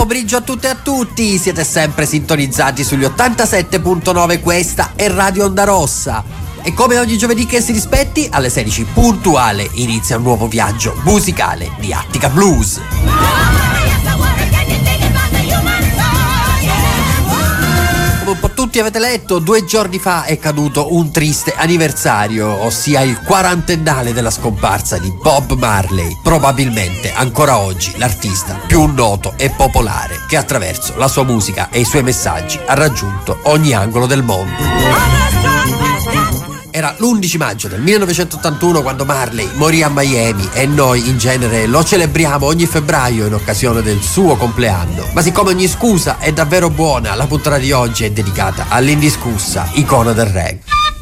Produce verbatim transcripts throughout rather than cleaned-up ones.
pomeriggio a tutte e a tutti, siete sempre sintonizzati sugli ottantasette virgola nove, questa è Radio Onda Rossa. E come ogni giovedì che si rispetti, alle sedici puntuale inizia un nuovo viaggio musicale di Attica Blues. Come un po' tutti avete letto, due giorni fa è caduto un triste anniversario, ossia il quarantennale della scomparsa di Bob Marley, probabilmente ancora oggi l'artista più noto e popolare che attraverso la sua musica e i suoi messaggi ha raggiunto ogni angolo del mondo. Era l'undici maggio del millenovecentottantuno quando Marley morì a Miami e noi in genere lo celebriamo ogni febbraio in occasione del suo compleanno. Ma siccome ogni scusa è davvero buona, la puntata di oggi è dedicata all'indiscussa icona del reggae.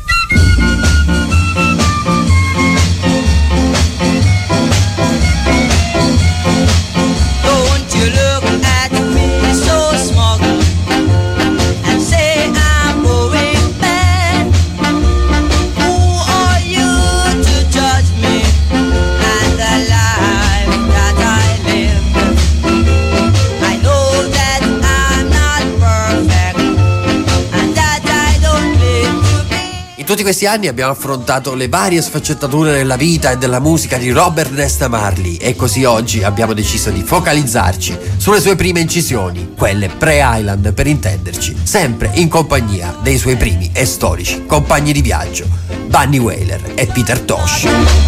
In tutti questi anni abbiamo affrontato le varie sfaccettature della vita e della musica di Robert Nesta Marley e così oggi abbiamo deciso di focalizzarci sulle sue prime incisioni, quelle pre-Island per intenderci, sempre in compagnia dei suoi primi e storici compagni di viaggio, Bunny Wailer e Peter Tosh.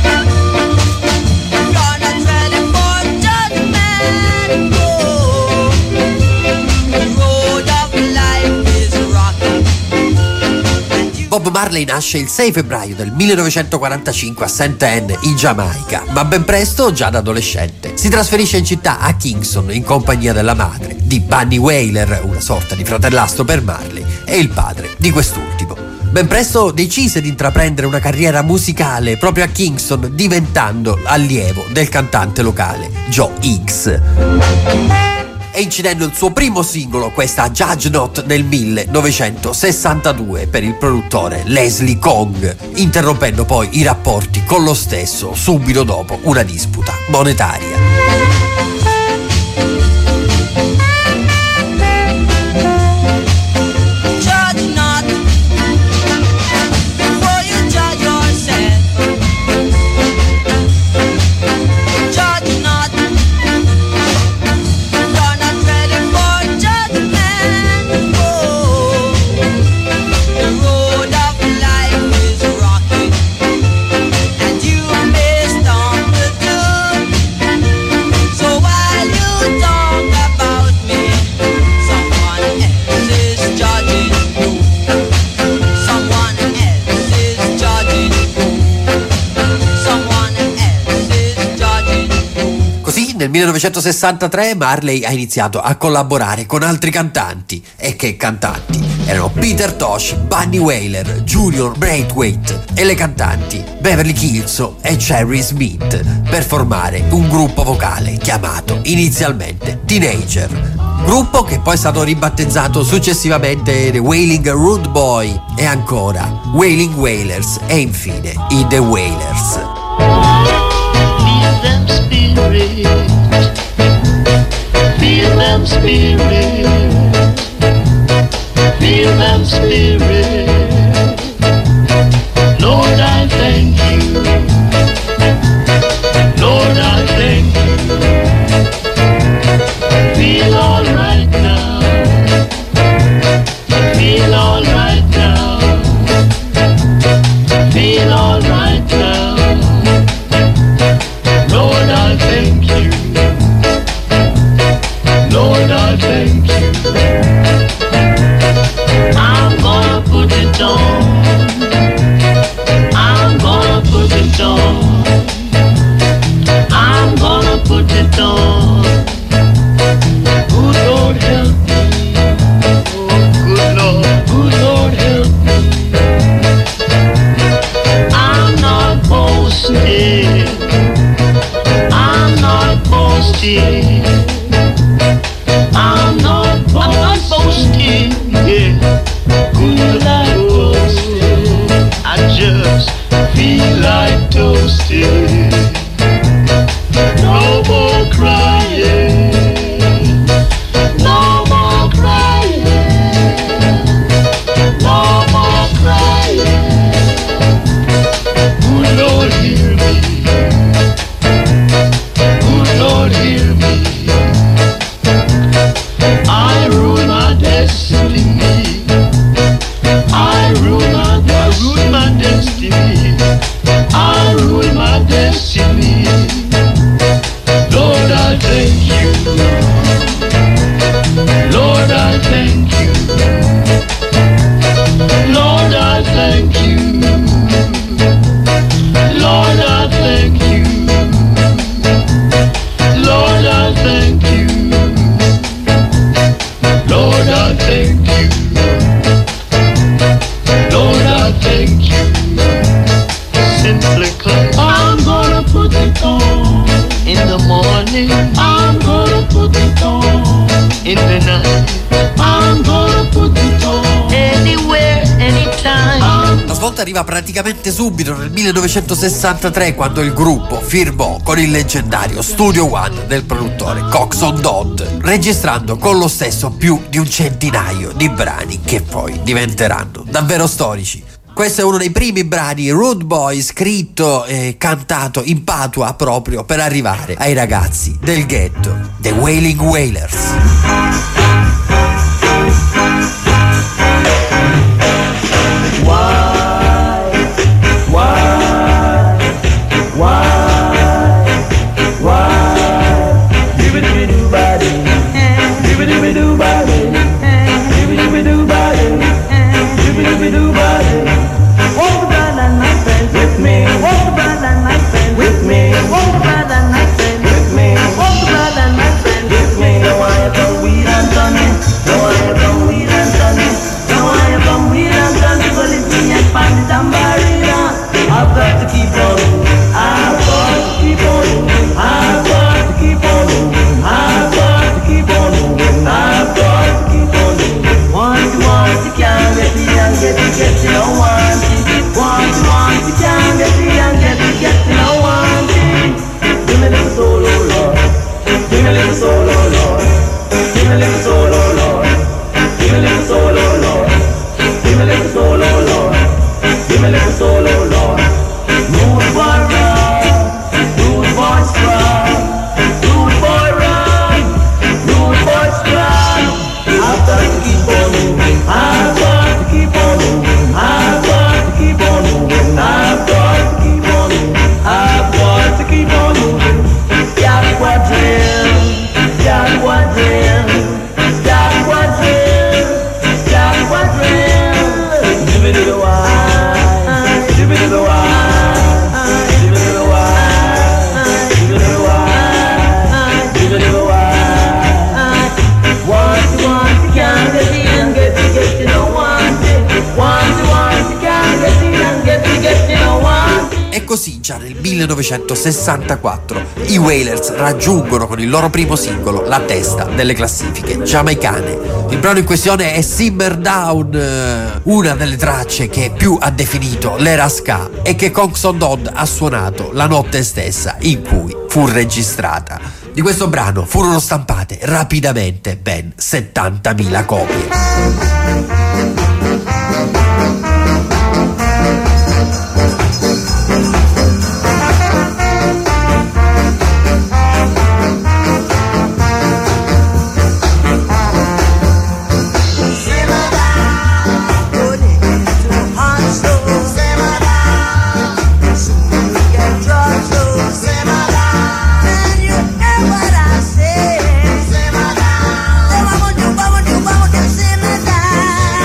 Bob Marley nasce il sei febbraio del millenovecentoquarantacinque a Saint Anne in Giamaica, ma ben presto, già da adolescente, si trasferisce in città a Kingston in compagnia della madre, di Bunny Wailer, una sorta di fratellastro per Marley, e il padre di quest'ultimo. Ben presto decise di intraprendere una carriera musicale proprio a Kingston, diventando allievo del cantante locale Joe Higgs. E incidendo il suo primo singolo, questa Judge Not nel millenovecentosessantadue per il produttore Leslie Kong, interrompendo poi i rapporti con lo stesso subito dopo una disputa monetaria. Nel millenovecentosessantatré Marley ha iniziato a collaborare con altri cantanti. E che cantanti? Erano Peter Tosh, Bunny Wailer, Junior Braithwaite e le cantanti Beverly Kilso e Cherry Smith per formare un gruppo vocale chiamato inizialmente Teenager. Gruppo che poi è stato ribattezzato successivamente The Wailing Rude Boy e ancora Wailing Wailers e infine i The Wailers. Feel them spirit, feel them spirit. Lord, I thank you. Lord, I thank you. Feel all right now. Feel all right now. Feel all right now. Lord, I thank you. Lord, I thank you. I'm gonna put it on. I'm gonna put it on. Don't arriva praticamente subito nel millenovecentosessantatré, quando il gruppo firmò con il leggendario Studio One del produttore Coxsone Dodd, registrando con lo stesso più di un centinaio di brani che poi diventeranno davvero storici. Questo è uno dei primi brani Rude Boy scritto e cantato in patua proprio per arrivare ai ragazzi del ghetto, The Wailing Wailers. Why, why, why, why, dibby-dibby-doo-body, dibby-dibby-doo-body, dibby-dibby-doo-body, dibby-dibby-doo-body. Walk the blood and my friends with me, walk the blood and my friends with me, walk the blood and my friends with me, walk the blood and my friends with me. Now I have some weed and tonic, now I have some weed and tonic, now I have some weed and tonic, but it's me and Pandy Tambarina. I've got to keep on moving, I've got to keep on moving, I've got to keep on moving, I've got to keep on moving, I've got to keep on moving. Want you want you can't get me and get me get you don't want it. Want you want you can't get me and get me get you don't want it. Give me a little soul, oh Lord. Give me a little soul, oh Lord. Give me a little soul, oh Lord. Give me a little soul, oh Lord. Give me a little soul, oh Lord. Give me a little soul, oh Lord. Rude boy run, rude boy strong, rude boy run, rude boy strong. I've got to keep on moving, I've got to keep on moving, I've got to keep on moving, I've got to keep on moving, I've got to keep on moving. Got quadrille, got quadrille, got quadrille, got quadrille. Give it a while, give it a while, give it a while, give it a while, give it a while. Want you want you can't get it and get it get you don't want it. Want you want you can't get it and get it get you don't want it. E così già nel millenovecentosessantaquattro i Wailers raggiungono con il loro primo singolo la testa delle classifiche giamaicane. Il brano in questione è Simmer Down, una delle tracce che più ha definito l'era ska e che Coxsone Dodd ha suonato la notte stessa in cui fu registrata. Di questo brano furono stampate rapidamente ben settantamila copie. Simmer down.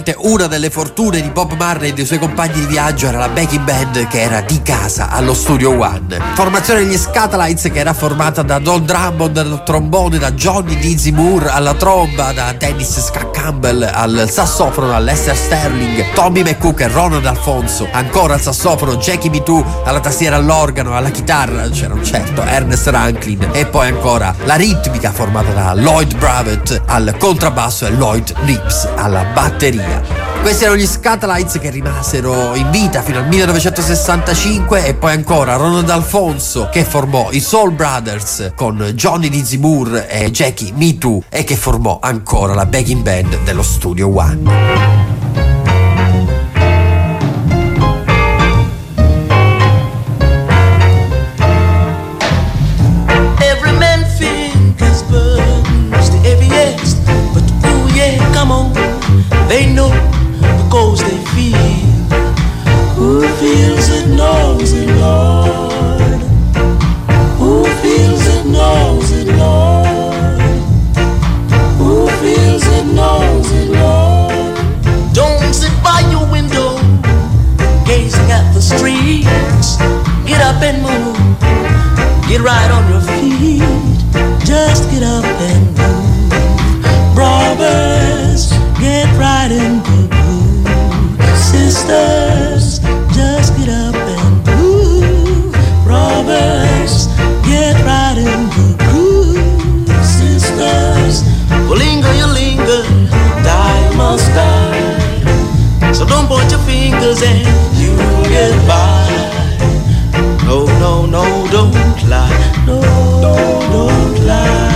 Probabilmente una delle fortune di Bob Marley e dei suoi compagni di viaggio era la backing band che era di casa allo Studio One. Formazione degli Skatalites che era formata da Don Drummond al trombone, da Johnny Dizzy Moore alla tromba, da Dennis Ska Campbell al sassofono, da Lester Sterling, Tommy McCook e Ronald Alfonso, ancora al sassofono Jackie Mitu, alla tastiera, all'organo, alla chitarra c'era un certo Ernest Rankin, e poi ancora la ritmica formata da Lloyd Bravett al contrabbasso e Lloyd Lips alla batteria. Questi erano gli Skatalites che rimasero in vita fino al millenovecentosessantacinque, e poi ancora Ronald Alfonso che formò i Soul Brothers con Johnny Dizzy Moore e Jackie Mitu, e che formò ancora la backing band dello Studio One. They know because they feel. Who feels it knows it, Lord. Who feels it knows it, Lord. Who feels it knows it, Lord. Don't sit by your window gazing at the streets. Get up and move. Get right on your feet. Just get up and move. Brothers, get right in the groove. Sisters, just get up and move. Brothers, get right in the groove. Sisters, well, linger, you linger, die, you must die. So don't point your fingers and you'll get by. No, no, no, don't lie. No, don't lie.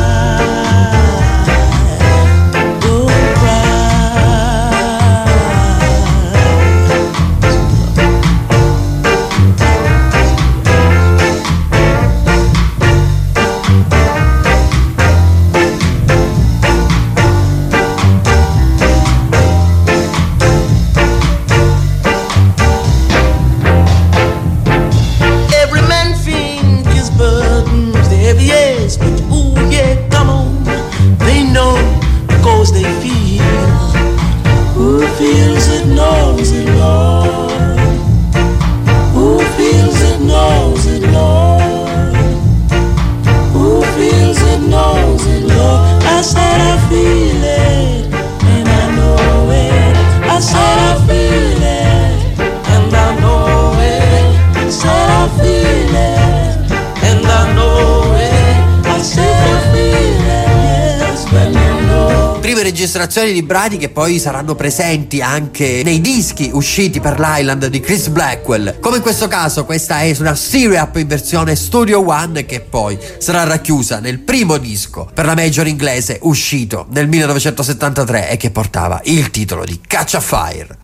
Registrazioni di brani che poi saranno presenti anche nei dischi usciti per l'Island di Chris Blackwell, come in questo caso. Questa è una Syrup in versione Studio One, che poi sarà racchiusa nel primo disco per la major inglese uscito nel millenovecentosettantatré e che portava il titolo di Catch a Fire.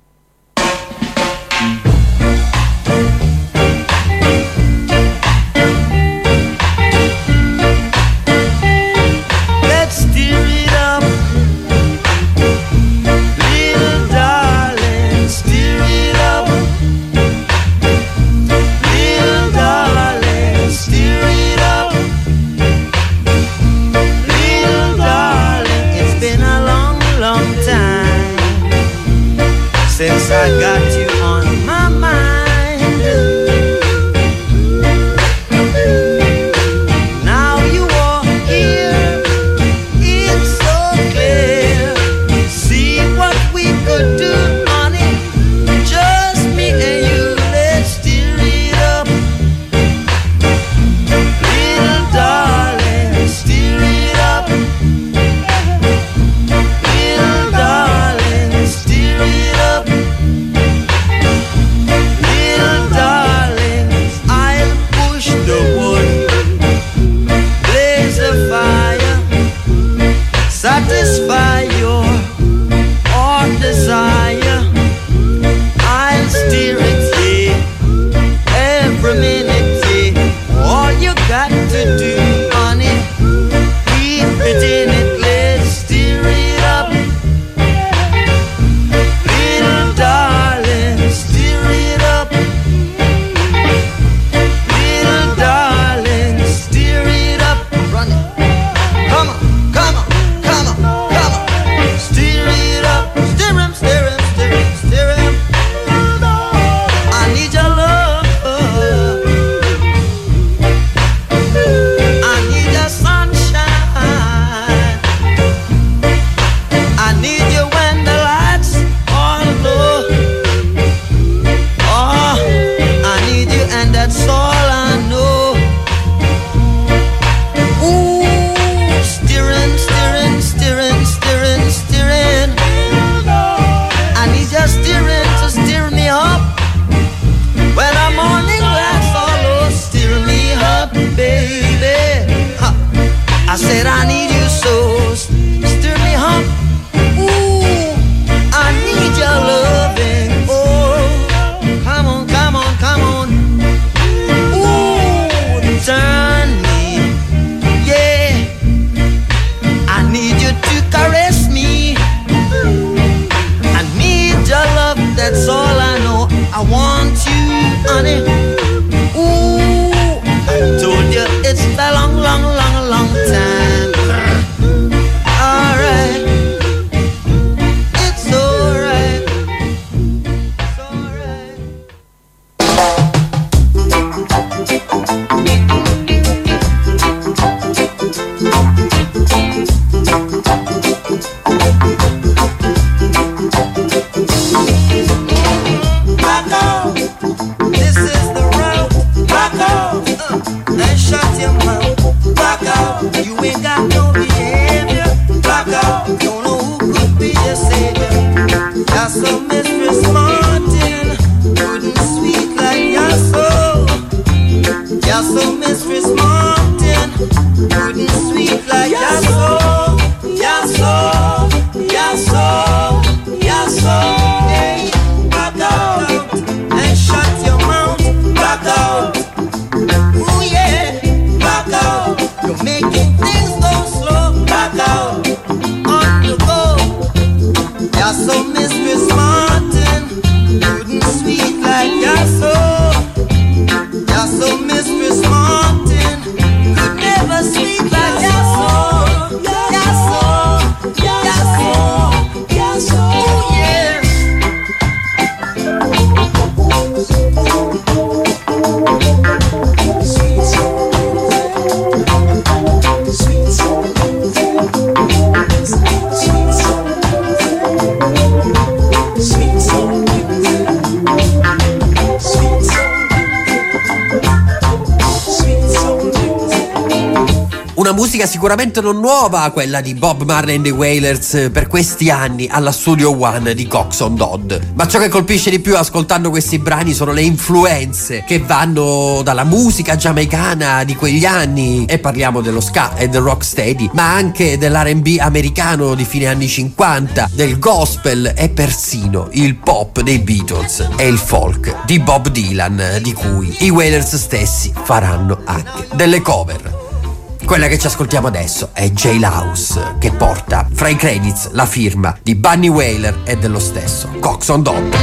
musica sicuramente non nuova, quella di Bob Marley and the Wailers per questi anni alla Studio One di Coxsone Dodd. Ma ciò che colpisce di più ascoltando questi brani sono le influenze che vanno dalla musica giamaicana di quegli anni, e parliamo dello ska e del rocksteady, ma anche dell'R and B americano di fine anni cinquanta, del gospel e persino il pop dei Beatles e il folk di Bob Dylan, di cui i Wailers stessi faranno anche delle cover. Quella che ci ascoltiamo adesso è Jailhouse, che porta fra i credits la firma di Bunny Wailer e dello stesso Coxsone Dodd.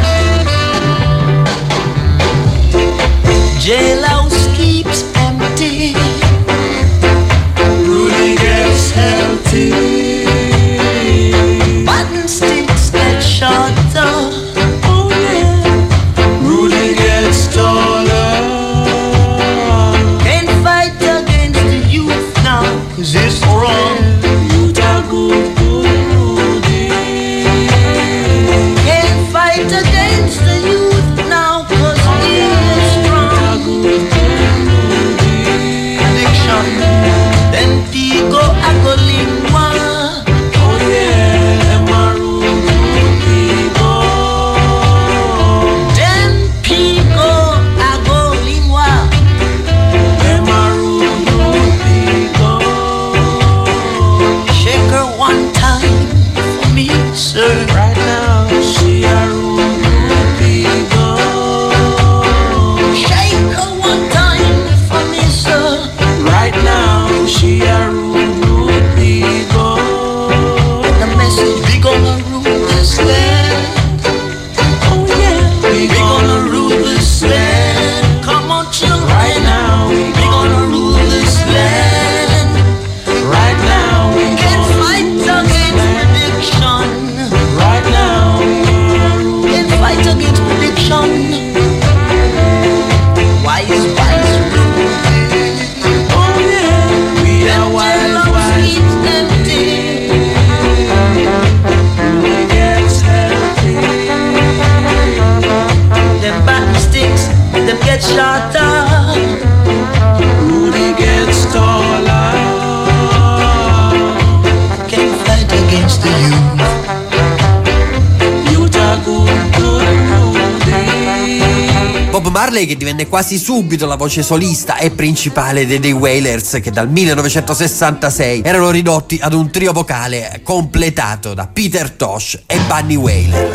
Jailhouse keeps empty, Rudy gets healthy, button sticks get shorter, oh yeah, Rudy gets taller, can't fight against the youth now, cause it's wrong, youth are good, good Rudy, can't fight against the youth now, cause he is strong, good Rudy, addiction, them pico agolingua, oh yeah, them are rude pico, them pico agolingua, them are rude pico. Shake her one time for me, sir. Right now, she a rude pico. Shake her one time for me, sir. Right now, she a rude pico. The message, we gonna rule this land. Oh yeah, we gonna rule this land. Come on, children. Right now, we gonna rule this land. Right now, we can't fight against prediction. Right now, we can't fight against prediction. Wise, wise, ruling. Oh yeah, we are wise, wise, empty. Rudy gets healthy. Them button sticks, them get shorter. Rudy gets taller. Can't fight against the youth. Youth are good, good Rudy. Bob Marley, che divenne quasi subito la voce solista e principale dei The Wailers, che dal millenovecentosessantasei erano ridotti ad un trio vocale completato da Peter Tosh e Bunny Wailer.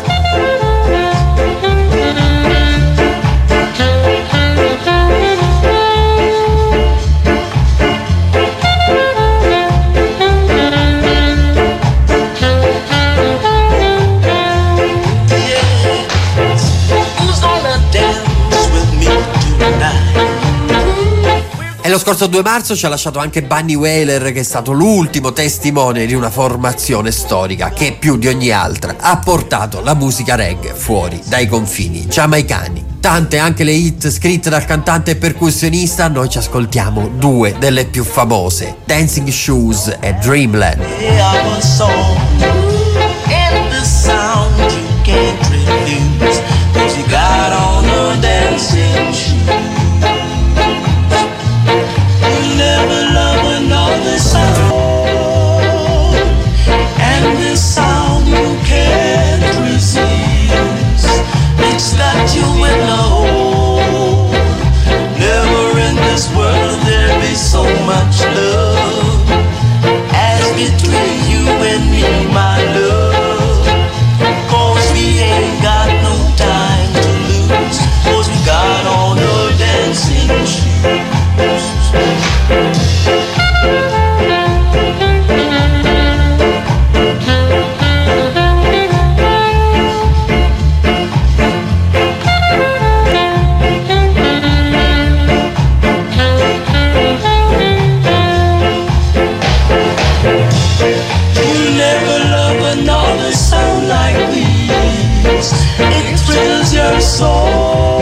Who's gonna dance with me tonight? E lo scorso due marzo ci ha lasciato anche Bunny Wailer, che è stato l'ultimo testimone di una formazione storica che più di ogni altra ha portato la musica reggae fuori dai confini giamaicani. Tante anche le hit scritte dal cantante e percussionista, noi ci ascoltiamo due delle più famose, Dancing Shoes e Dreamland. Our song and the sound you can't refuse, 'cause you got on a dancing shoe. You never love another sound, and this sound you can't resist. It's got you in the hole. Never in this world there be so much love as between you and me, my love. 'Cause we ain't got no time to lose, 'cause we got on our dancing shoes. You'll never love another sound like this. It thrills your soul,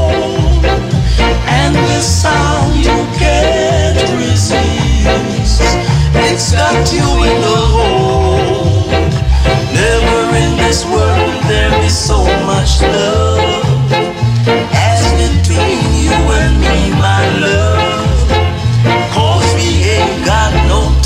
and the sound you can't resist. It's got you in the hole. Never in this world there be so much love as between you and me, my love. 'Cause we ain't got no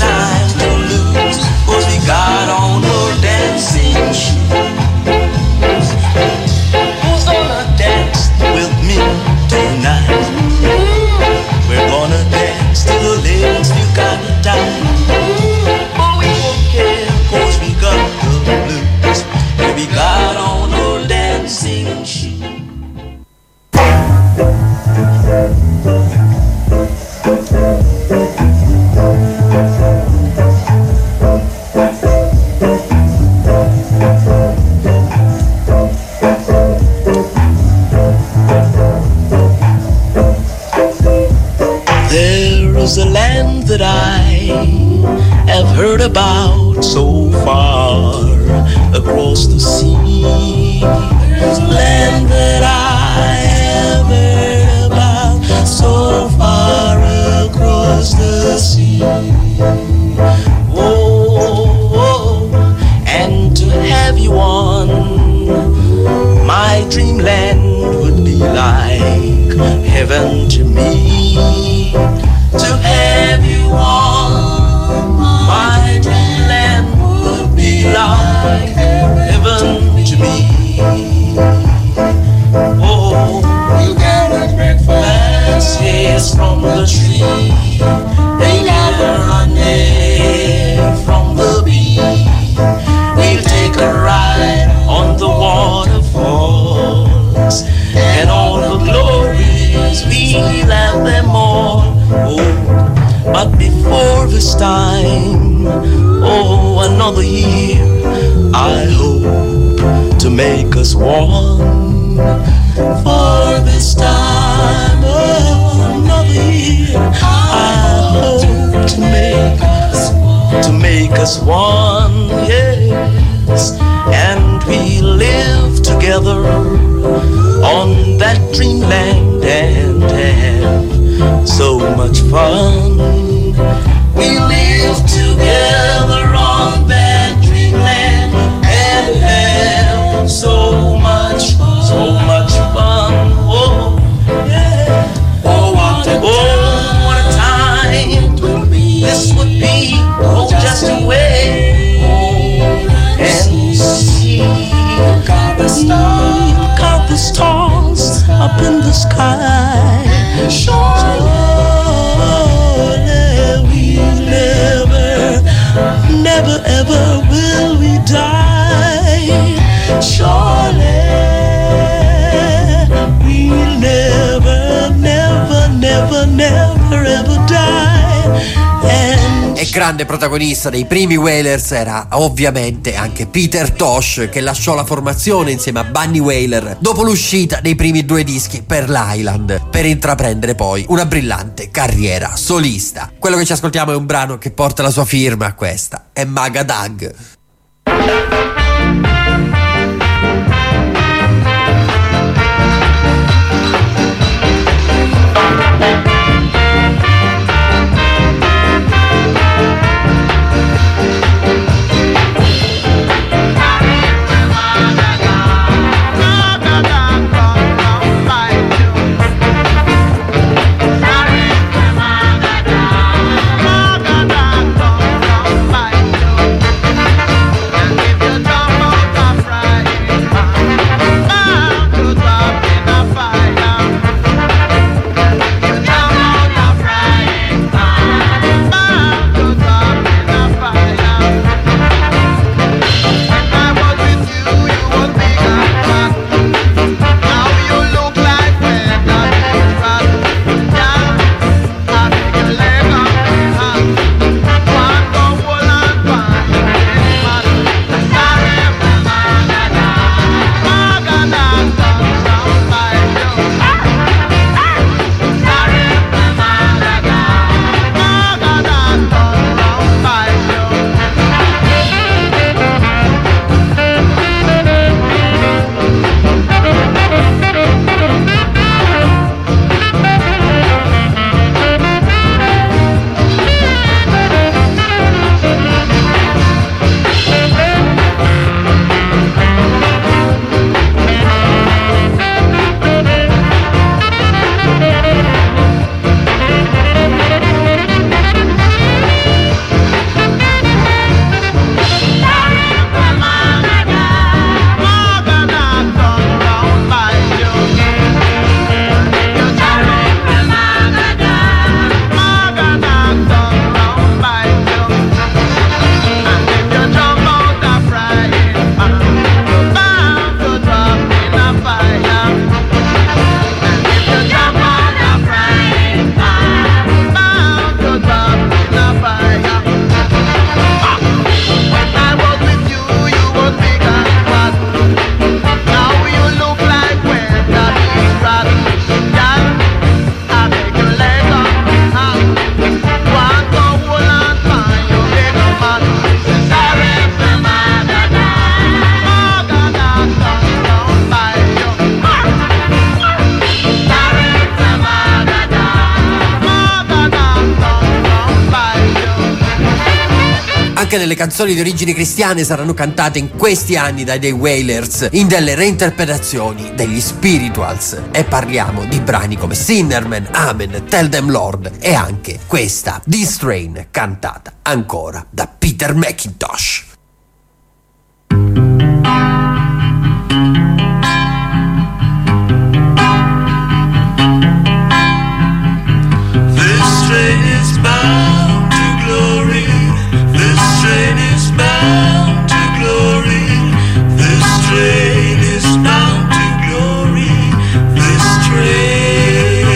There is a land that I have heard about so far across the sea. There's a land that I have heard about so far across the sea. Oh, oh, and to have you on my dreamland would be like heaven to me. To have you on my dreamland would be like heaven to me. Oh, you gotta breakfast, yes, from the tree. They gather honey from the bee. We'll take a ride on the waterfalls, and all the glories we'll have them all. Oh, but before this time, oh, another year, I hope to make us one. For this time, oh, another year, I hope to make us, to make us one, yes. And we live together on that dreamland and have so much fun. We live together on that dreamland and have so much, so much fun. Oh, yeah. Oh, what a, oh, what a time this would be. Oh, just to wait and see. Count the stars, count the stars up in the sky. Surely we'll never, never ever will we die. Surely we'll never, never, never, never ever die. And E grande protagonista dei primi Wailers era ovviamente anche Peter Tosh, che lasciò la formazione insieme a Bunny Wailer dopo l'uscita dei primi due dischi per l'Island, per intraprendere poi una brillante carriera solista. Quello che ci ascoltiamo è un brano che porta la sua firma, questa è Magadag. Give you Molte delle canzoni di origini cristiane saranno cantate in questi anni dai The Wailers in delle reinterpretazioni degli Spirituals, e parliamo di brani come Sinnerman, Amen, Tell Them Lord e anche questa This Train cantata ancora da Peter McIntosh. This train is bound to glory. This train is bound to glory. This train is bound to glory. This train,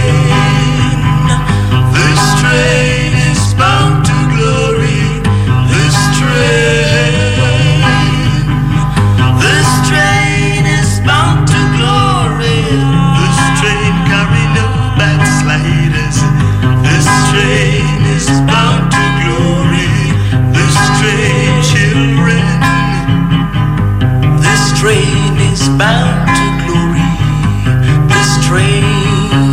this train is bound to glory. This train, this train is bound to glory. This train carry no backsliders. This train is bound to glory. This train, children. This train is bound to glory. This train,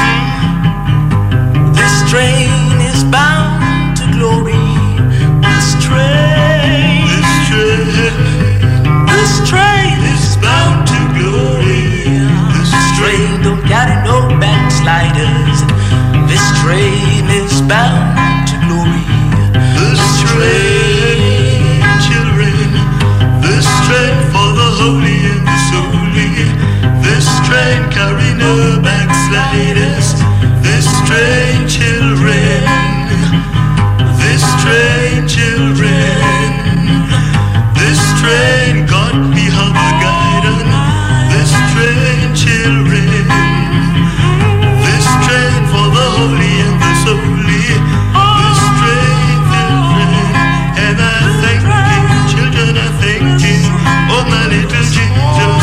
this train is bound to glory. This train, this train, this train is bound to glory. This train don't carry no backsliders. This train is bound to glory. This train, children. This train for the holy and the holy. This train carry no backsliders. This train, children. This train, children. This train, God be our guide on. This train, children. This train for the holy and the holy. This train, children. And I thank you, children, I thank you. Oh my little Jesus.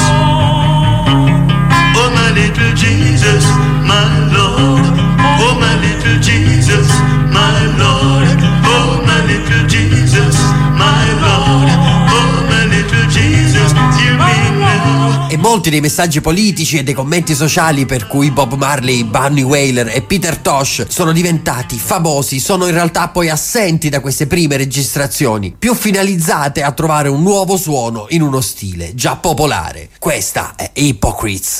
Oh my little Jesus, my Lord. Oh my little Jesus, my Lord. Oh my little Jesus, my Lord. Oh my little Jesus, hear me now. E molti dei messaggi politici e dei commenti sociali per cui Bob Marley, Bunny Wailer e Peter Tosh sono diventati famosi sono in realtà poi assenti da queste prime registrazioni, più finalizzate a trovare un nuovo suono in uno stile già popolare. Questa è Hypocrites.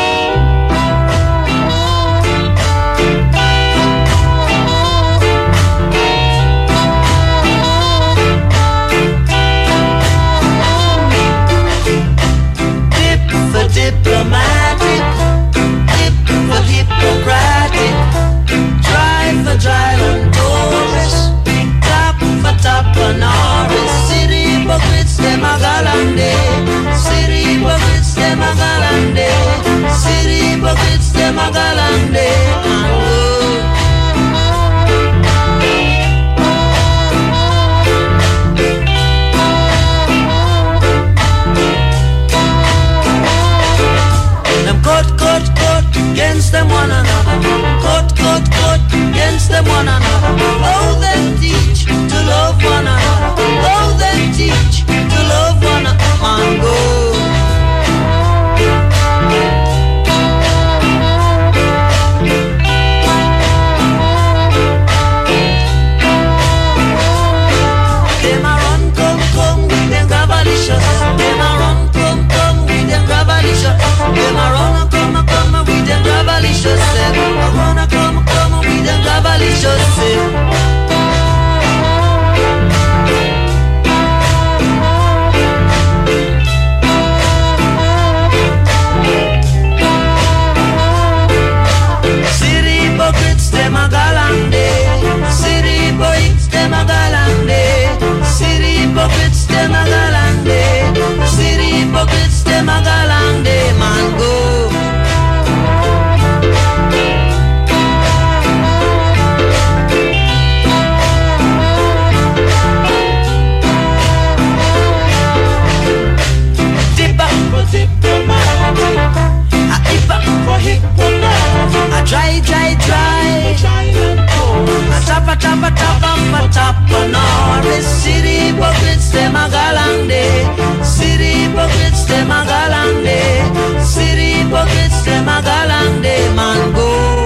Dip for diplomatic, dip for Hippocratic, dry for Dryland Taurus, tap for Tappanaris. City hypocrites, them a galande. City hypocrites, them a galande. City hypocrites, them a galande. And oh, them cut, cut, cut against them one another. Cut, cut, cut against them one another. Oh, them teach to love one another. Oh, them teach to love one another. And go. Them a run, come, come with them gravalicious. Them a run, come, come with them gravalicious. Them a run, come, come with them gravalicious. Them a run, come, come with them gravalicious. City hypocrites, them a galande. City hypocrites, them a galande. City hypocrites, them a galande. City hypocrites, them a galande. Man go. Dip up for diplomatic, a dip up for hypocrisy, a dry, dry, dry, a tap, a tap, a tap, a tap, a Norris. City hypocrites, them a galande. City hypocrites, them a galande. City hypocrites, them a galande. Man go.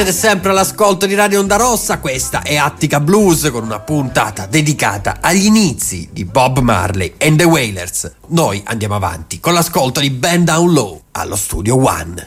siete sempre all'ascolto di Radio Onda Rossa, questa è Attica Blues con una puntata dedicata agli inizi di Bob Marley and the Wailers. Noi andiamo avanti con l'ascolto di Bend Down Low allo Studio One.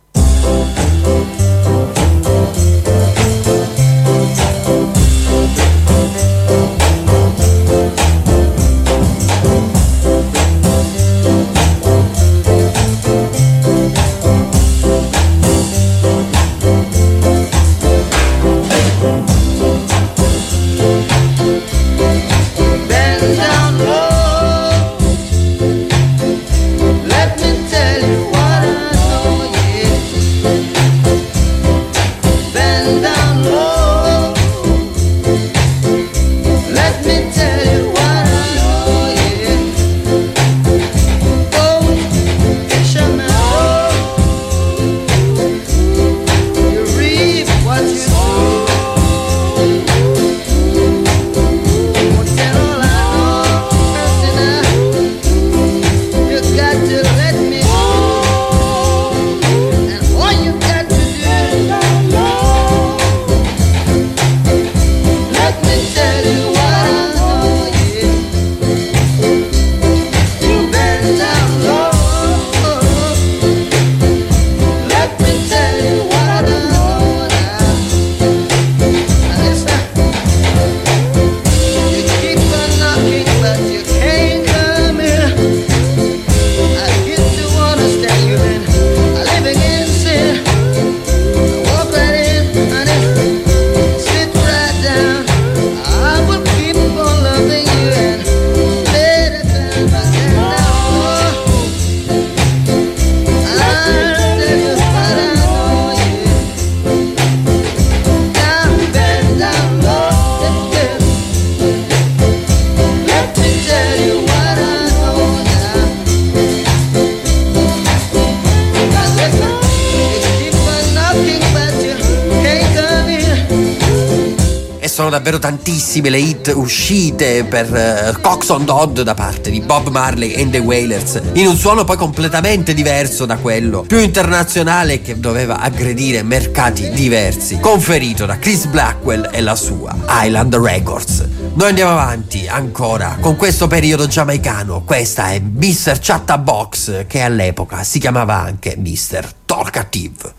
Sono davvero tantissime le hit uscite per uh, Cox on Dodd da parte di Bob Marley and the Wailers, in un suono poi completamente diverso da quello più internazionale che doveva aggredire mercati diversi, conferito da Chris Blackwell e la sua Island Records. Noi andiamo avanti ancora con questo periodo giamaicano. Questa è mister Chatterbox, che all'epoca si chiamava anche mister Talkative.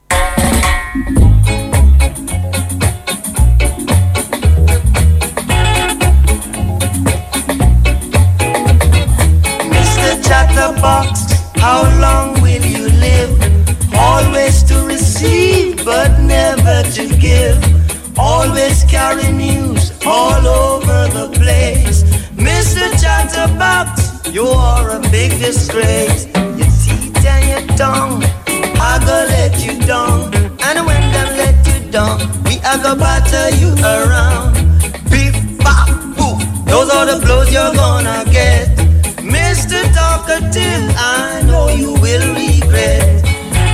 Chatterbox, how long will you live? Always to receive, but never to give. Always carry news all over the place. Mister Chatterbox, you are a big disgrace. Your teeth and your tongue, I go let you down. And when them let you down, we are go batter you around. Beef, bop, boo, those are the blows you're gonna get. Mister Talkative, I know you will regret.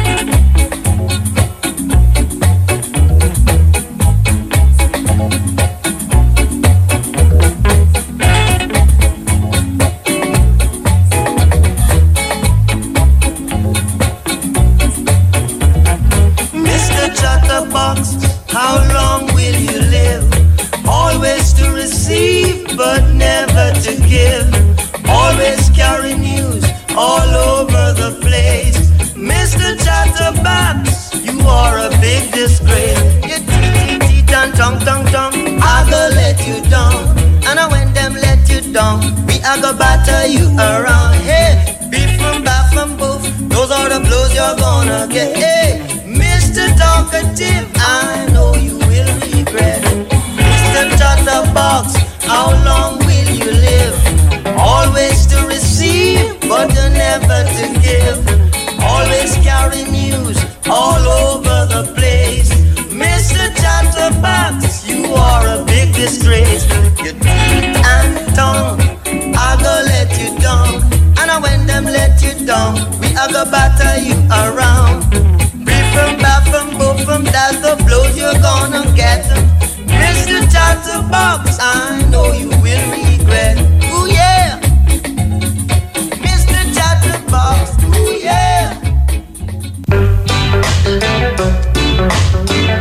Mister Chatterbox, how long will you live? Always to receive, but never to give. Always carry news all over the place. Mister Chatterbox, you are a big disgrace. Your teeth, teeth, and tongue, tongue, tongue, I go let you down. And when them let you down, we are go batter you around. Hey, beef from back from both, those are the blows you're gonna get. Hey, Mister Talkative, I know you will regret. Mister Chatterbox, how long will you live? Always to receive, but never to give. Always carry news all over the place. Mister Chatterbox, you are a big disgrace. Your teeth and tongue, I go let you down. And when them let you down, we are go batter you around. Beef from back from both from, that's the blows you're gonna get. Mister Chatterbox, I know you will regret. Ooh yeah, Mister Chatterbox, ooh yeah.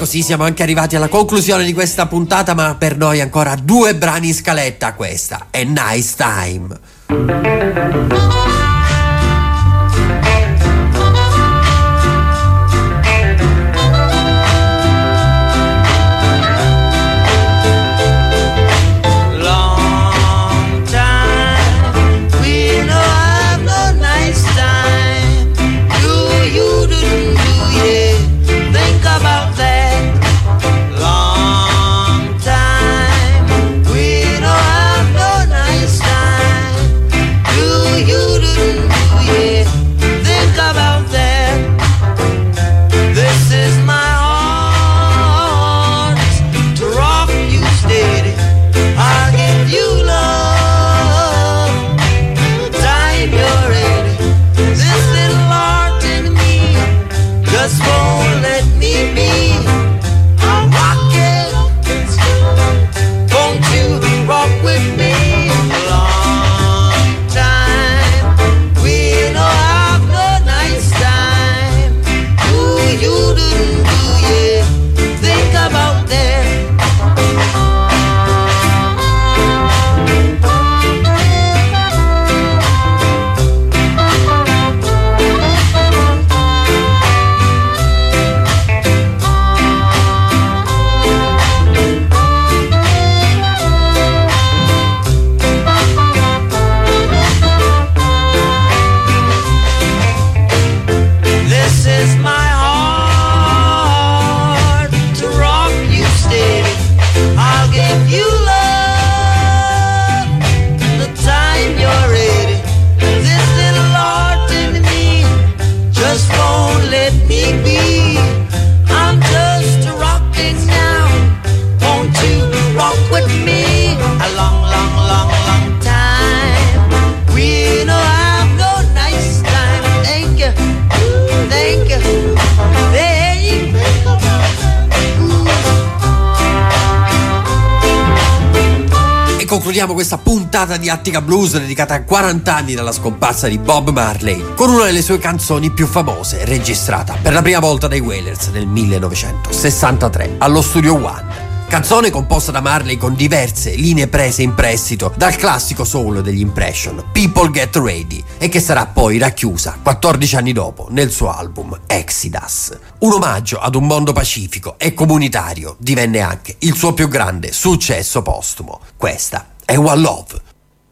così siamo anche arrivati alla conclusione di questa puntata, ma per noi ancora due brani in scaletta. Questa è Nice Time. Concludiamo questa puntata di Attica Blues dedicata a quaranta anni dalla scomparsa di Bob Marley con una delle sue canzoni più famose, registrata per la prima volta dai Wailers nel millenovecentosessantatré allo Studio One. Canzone composta da Marley con diverse linee prese in prestito dal classico soul degli Impression, People Get Ready, e che sarà poi racchiusa quattordici anni dopo nel suo album Exodus. Un omaggio ad un mondo pacifico e comunitario divenne anche il suo più grande successo postumo. Questa è One Love.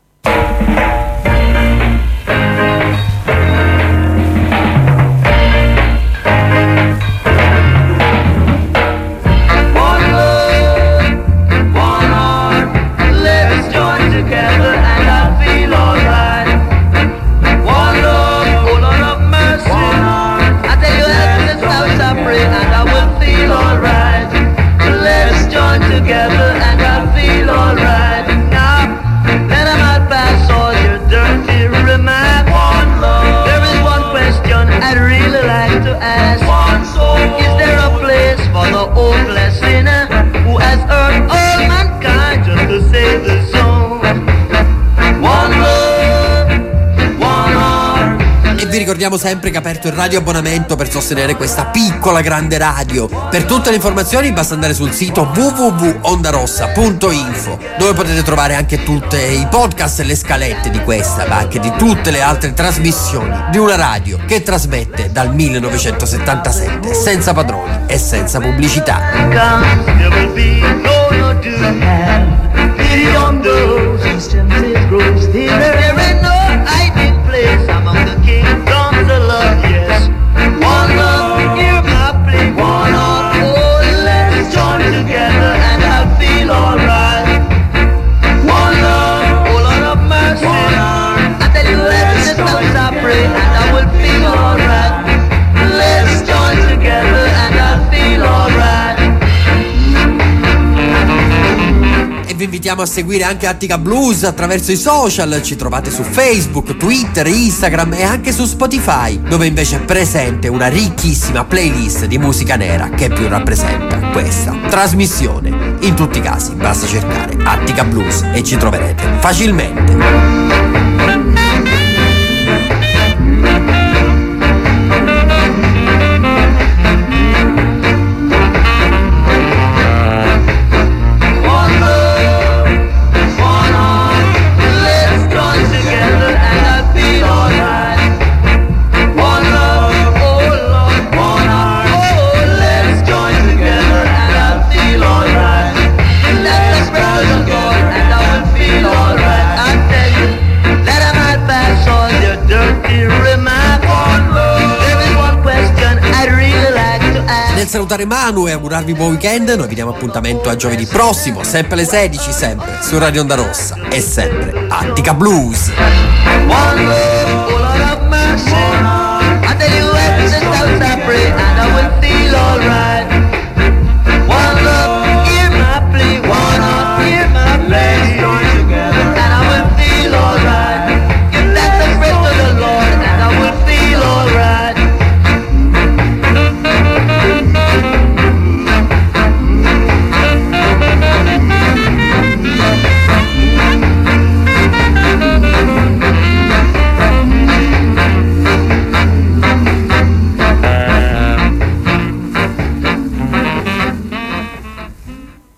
Together and I feel alright. Now, let them out pass all your dirty remarks. One love. There is one question I'd really like to ask. One soul. Is there a place for the hopeless sinner who has hurt all mankind just to save the soul? One love, one heart. E vi ricordiamo sempre che è aperto il radio abbonamento per sostenere questa piccola grande radio. Per tutte le informazioni basta andare sul sito w w w punto ondarossa punto info, dove potete trovare anche tutti i podcast e le scalette di questa, ma anche di tutte le altre trasmissioni di una radio che trasmette dal millenovecentosettantasette senza padroni e senza pubblicità. One love, hear my plea. One heart, oh, let's join together and I feel alright. One love, oh Lord of mercy. I tell you every time I pray and I will feel alright. Let's join together and I feel alright. E vi invitiamo a seguire anche Attica Blues attraverso i social. Ci trovate su Facebook, Twitter, Instagram e anche su Spotify, dove invece è presente una ricchissima playlist di musica nera che più rappresenta questa trasmissione. In tutti i casi basta cercare Attica Blues e ci troverete facilmente. nel salutare Manu e augurarvi buon weekend. Noi vi diamo appuntamento a giovedì prossimo, sempre alle sedici, sempre su Radio Onda Rossa e sempre Attica Blues. One love, full of mercy.